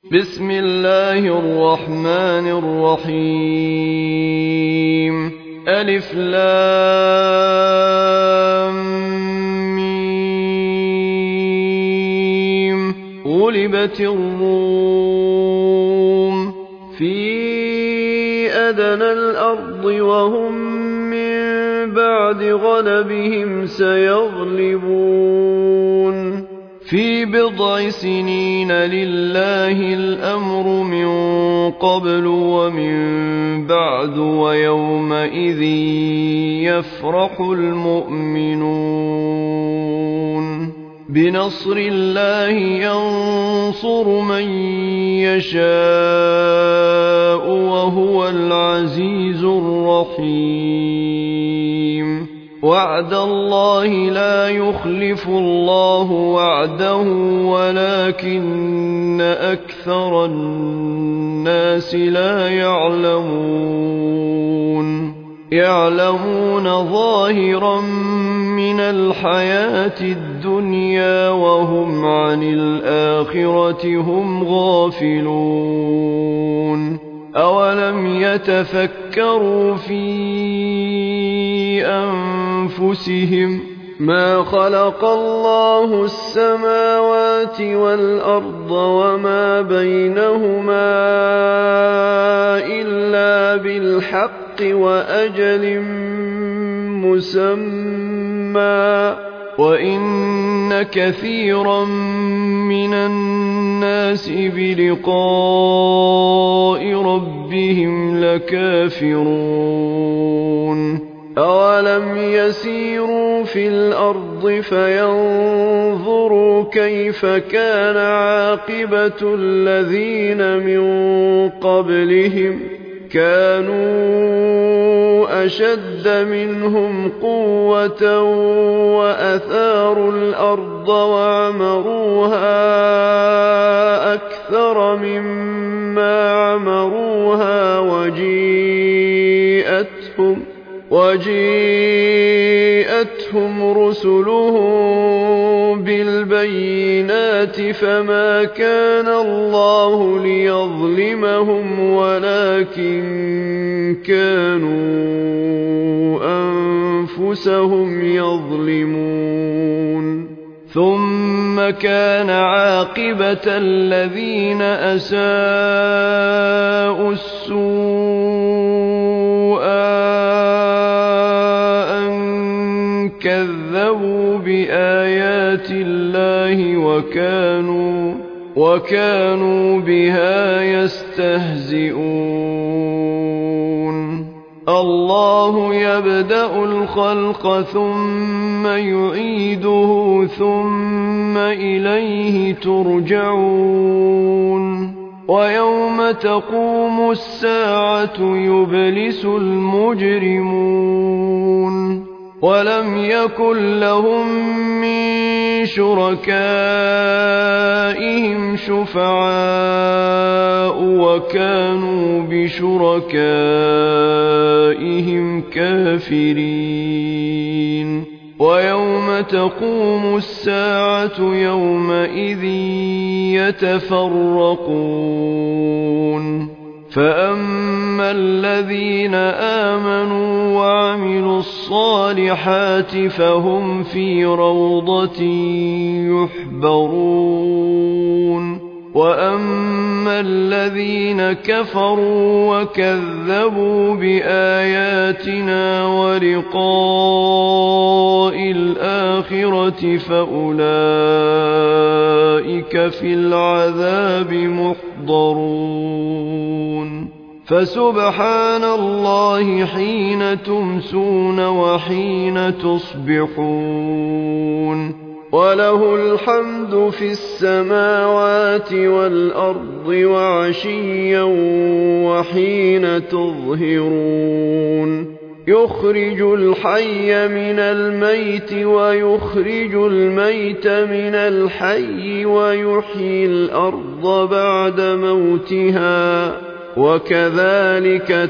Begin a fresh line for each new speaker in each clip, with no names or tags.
بسم الله الرحمن الرحيم ألف لام ميم غلبت الروم في أدنى الأرض وهم من بعد غلبهم سيغلبون في بضع سنين لله الأمر من قبل ومن بعد ويومئذ يفرح المؤمنون بنصر الله ينصر من يشاء وهو العزيز الرحيم وعد الله لا يخلف الله وعده ولكن أكثر الناس لا يعلمون ظاهرا من الحياة الدنيا وهم عن الآخرة هم غافلون أولم يتفكروا في أنفسهم ما خلق الله السماوات والأرض وما بينهما إلا بالحق وأجل مسمى وإن كثيرا من الناس بلقاء ربهم لكافرون أولم يسيروا في الأرض فينظروا كيف كان عاقبة الذين من قبلهم كانوا أشد منهم قوة وأثاروا الأرض وعمروها أكثر مما عمروها وجيءتهم رسلهم بالبينات فما كان الله ليظلمهم ولكن كانوا أنفسهم يظلمون ثم كان عاقبة الذين أساءوا السوء أن كذبوا بآيات الله وكانوا بها يستهزئون الله يبدأ الخلق ثم يعيده ثم إليه ترجعون ويوم تقوم الساعة يبلس المجرمون ولم يكن لهم من شركائهم شفعاء وكانوا بشركائهم كافرين ويوم تقوم الساعة يومئذ يتفرقون فأما الذين آمنوا وعملوا الصالحات فهم في روضة يحبرون وأما الذين كفروا وكذبوا بآياتنا ولقاء الآخرة فأولئك في العذاب محضرون فسبحان الله حين تمسون وحين تصبحون وله الحمد في السماوات والأرض وعشيا وحين تظهرون يخرج الحي من الميت ويخرج الميت من الحي ويحيي الأرض بعد موتها وكذلك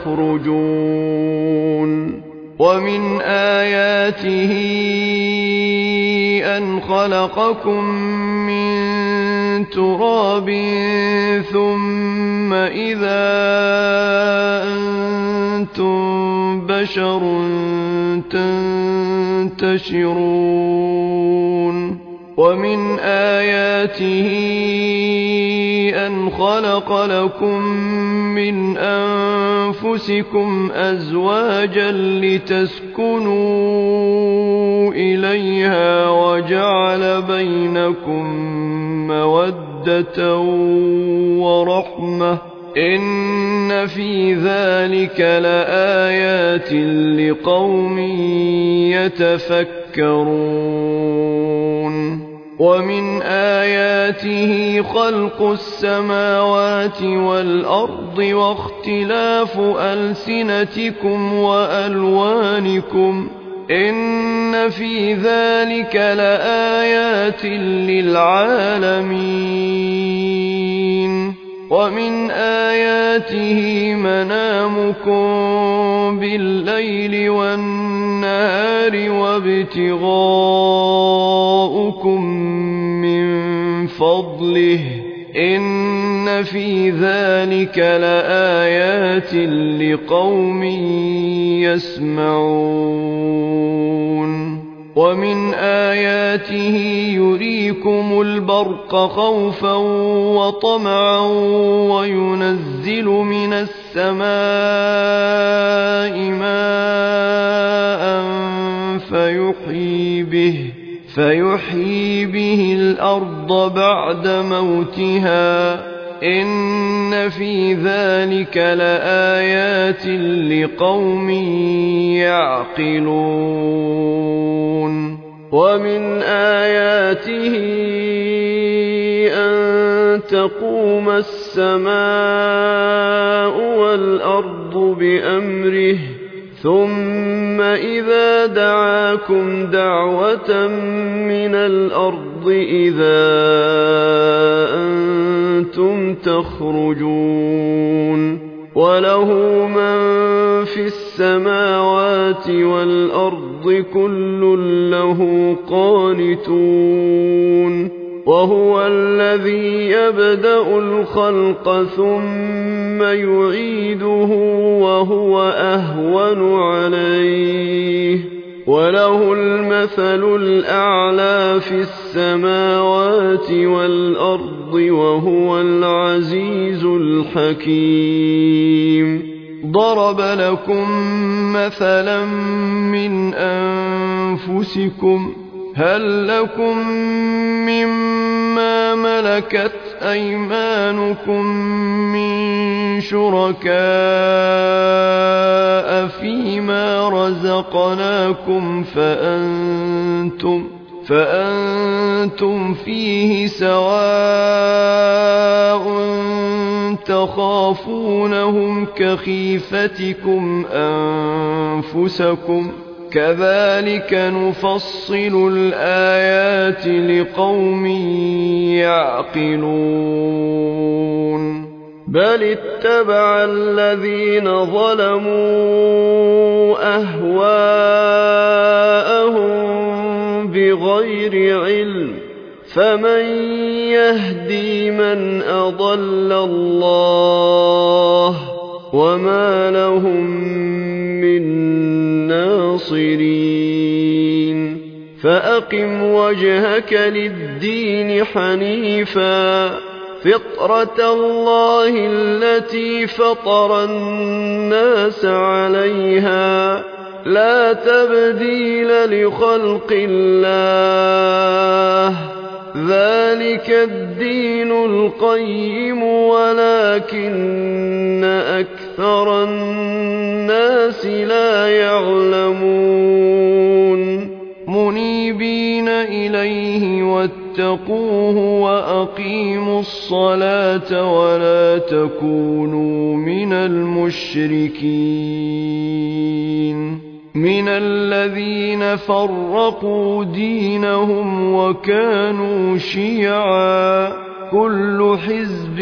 تخرجون ومن آياته أن خلقكم من تراب ثم إذا أنتم بشر تنتشرون ومن آياته أن خلق لكم من أنفسكم أزواجا لتسكنوا إليها وجعل بينكم مودة ورحمة إن في ذلك لآيات لقوم يتفكرون ومن آياته خلق السماوات والأرض واختلاف ألسنتكم وألوانكم إن في ذلك لآيات للعالمين ومن آياته منامكم بالليل والنهار وابتغاؤكم من فضله إن في ذلك لآيات لقوم يسمعون ومن آياته يريكم البرق خوفا وطمعا وينزل من السماء ماء فيحيي به الأرض بعد موتها إن في ذلك لآيات لقوم يعقلون ومن آياته أن تقوم السماء والأرض بأمره ثم إذا دعاكم دعوة من الأرض إذا أنتم تخرجون وله من في السماوات والأرض كل له قانتون وهو الذي يبدأ الخلق ثم يعيده وهو أهون عليه وله المثل الأعلى في السماوات والأرض وهو العزيز الحكيم ضرب لكم مثلا من أنفسكم هل لكم مما ملكت أيمانكم من شركاء فيما رزقناكم فأنتم فيه سواء تخافونهم كخيفتكم أنفسكم كذلك نفصل الآيات لقوم يعقلون بل اتبع الذين ظلموا أهواءهم بغير علم فمن يهدي من أضل الله وما لهم من ناصرين فأقم وجهك للدين حنيفا فطرة الله التي فطر الناس عليها لا تبديل لخلق الله ذلك الدين القيم ولكن أكثر الناس لا يعلمون منيبين إليه واتقوه وأقيموا الصلاة ولا تكونوا من المشركين من الذين فرقوا دينهم وكانوا شيعا كل حزب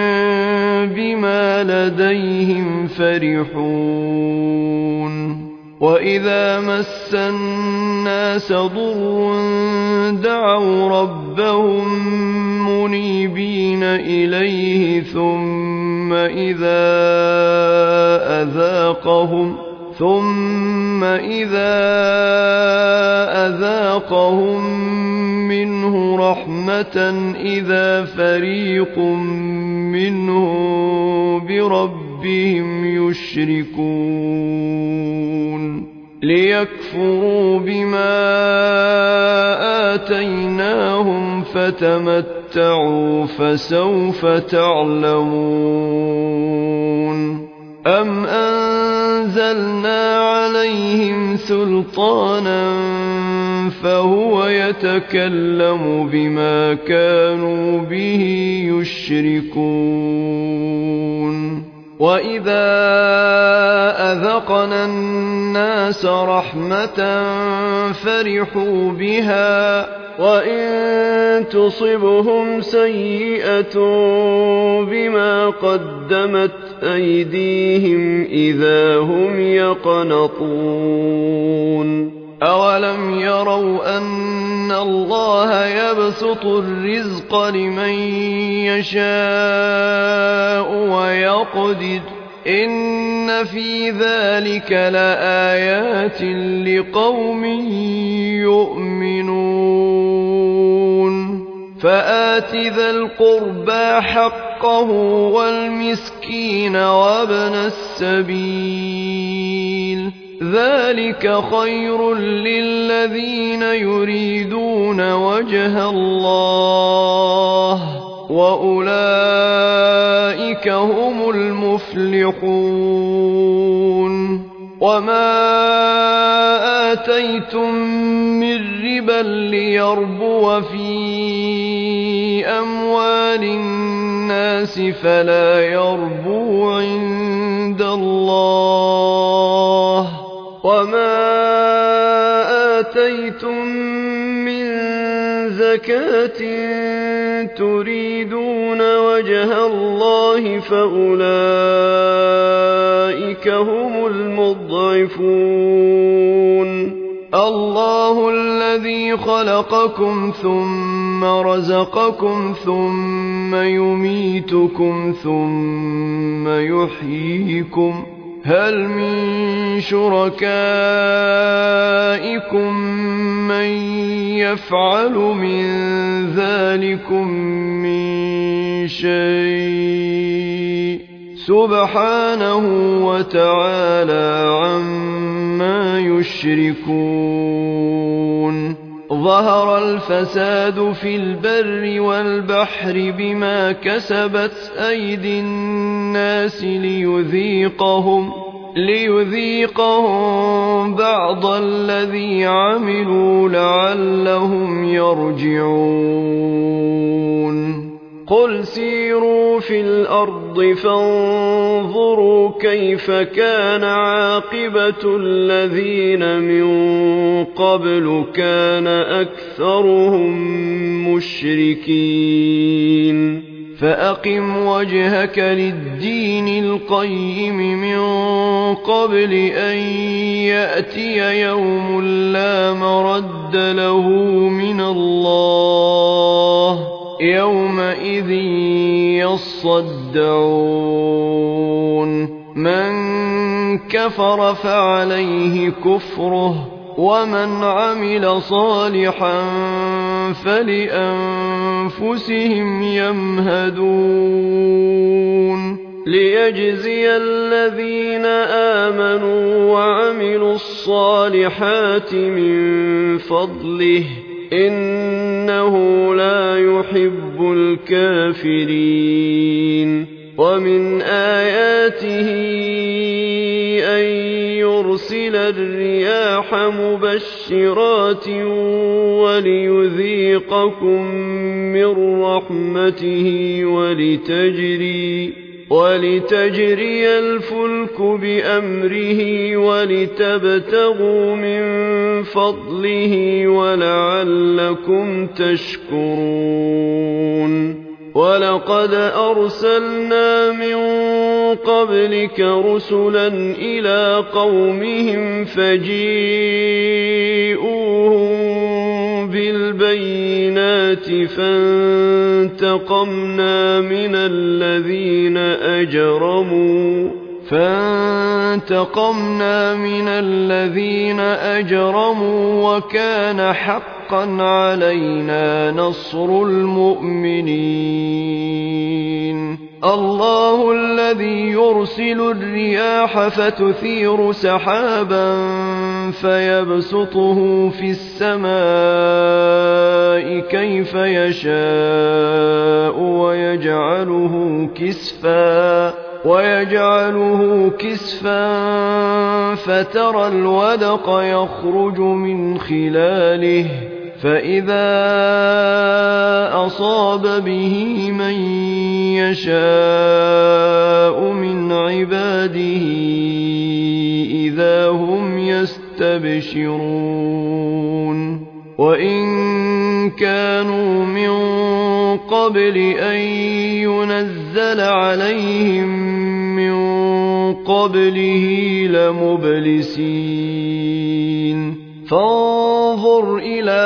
بما لديهم فرحون وإذا مس الناس ضر دعوا ربهم منيبين إليه ثم إذا أذاقهم منه رحمة إذا فريق منهم بربهم يشركون ليكفروا بما آتيناهم فتمتعوا فسوف تعلمون أم أنزلنا عليهم سلطانا فهو يتكلم بما كانوا به يشركون وإذا أذقنا الناس رحمة فرحوا بها وإن تصبهم سيئة بما قدمت أيديهم إذا هم يقنطون أولم يروا أن الله يبسط الرزق لمن يشاء ويقدر إن في ذلك لآيات لقوم يؤمنون فآت ذا القربى حقه والمسكين وابن السبيل ذلك خير للذين يريدون وجه الله وأولئك هم المفلحون وما آتيتم من ربا ليربو في أموال الناس فلا يربو عند الله وما آتيتم من زكاة تريدون وجه الله فأولئك هم المضعفون الله الذي خلقكم ثم رزقكم ثم يميتكم ثم يحييكم هل من شركائكم من يفعل من ذلكم من شيء سبحانه وتعالى عما يشركون ظهر الفساد في البر والبحر بما كسبت أيدي الناس ليذيقهم بعض الذي عملوا لعلهم يرجعون قل سيروا في الأرض فانظروا كيف كان عاقبة الذين من قبل كان أكثرهم مشركين فأقم وجهك للدين القيم من قبل أن يأتي يوم لا مرد له من الله يومئذ يصدعون من كفر فعليه كفره ومن عمل صالحا فلأنفسهم يمهدون ليجزي الذين آمنوا وعملوا الصالحات من فضله إنه لا يحب الكافرين ومن آياته أن يرسل الرياح مبشرات وليذيقكم من رحمته ولتجري الفلك بأمره ولتبتغوا من فضله ولعلكم تشكرون ولقد أرسلنا من قبلك رسلا إلى قومهم فجيءوهم بالبينات فانتقمنا من الذين أجرموا وكان حقا علينا نصر المؤمنين الله الذي يرسل الرياح فتثير سحابا فيبسطه في السماء كيف يشاء ويجعله كسفا فترى الودق يخرج من خلاله فإذا أصاب به من يشاء من عباده إذا هم يستبشرون وإن كانوا من قبل أن ينزل عليهم من قبله لمبلسين فانظر إلى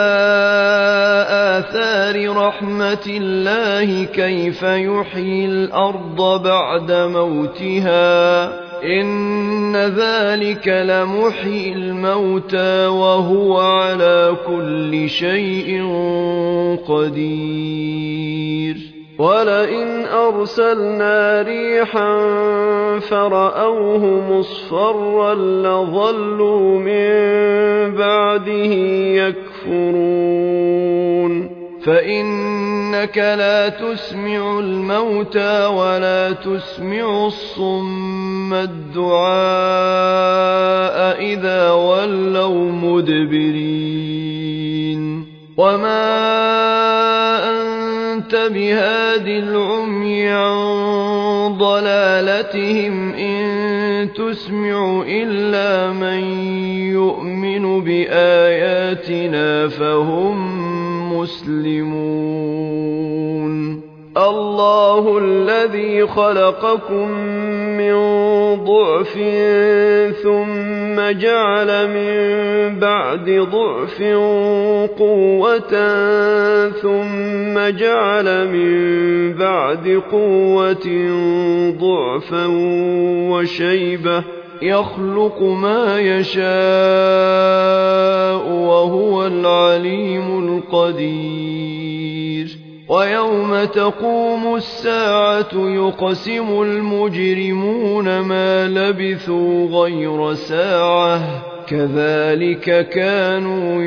آثار رحمة الله كيف يحيي الأرض بعد موتها إن ذلك لمحيي الموتى وهو على كل شيء قدير ولئن أرسلنا ريحا فرأوه مصفرا لظلوا من بعده يكفرون فإنك لا تسمع الموتى ولا تسمع الصم الدعاء إذا ولوا مدبرين وما أنت بهاد العمي عن ضلالتهم إن تسمع إلا من يؤمن بآياتنا فهم مسلمون الله الذي خلقكم من ضعف ثم جعل من بعد ضعف قوة ثم جعل من بعد قوة ضعفا وشيبة يخلق ما يشاء وهو العليم القدير ويوم تقوم الساعة يقسم المجرمون ما لبثوا غير ساعة كذلك كانوا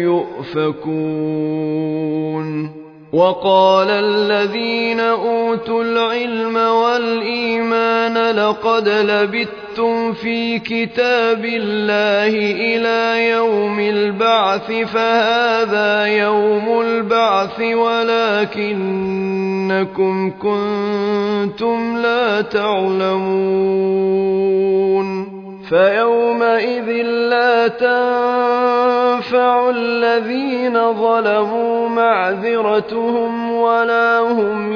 يؤفكون وقال الذين أوتوا العلم والإيمان لقد لبثتم في كتاب الله إلى يوم البعث فهذا يوم البعث ولكنكم كنتم لا تعلمون فيومئذ لا تنفع الذين ظلموا معذرتهم ولا هم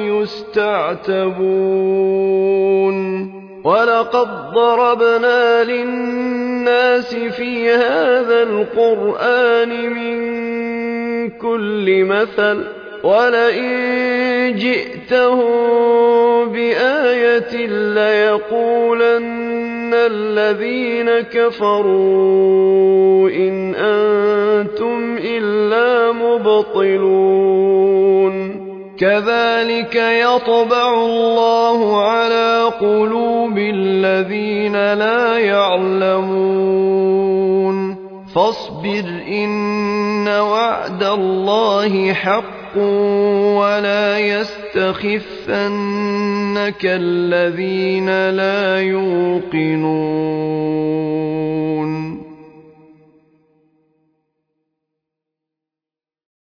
يستعتبون ولقد ضربنا للناس في هذا القرآن من كل مثل ولئن جئتهم بآية ليقولن الذين كفروا إن أنتم إلا مبطلون كذلك يطبع الله على قلوب الذين لا يعلمون فاصبر إن وعد الله حق ولا يستخفنك الذين لا يوقنون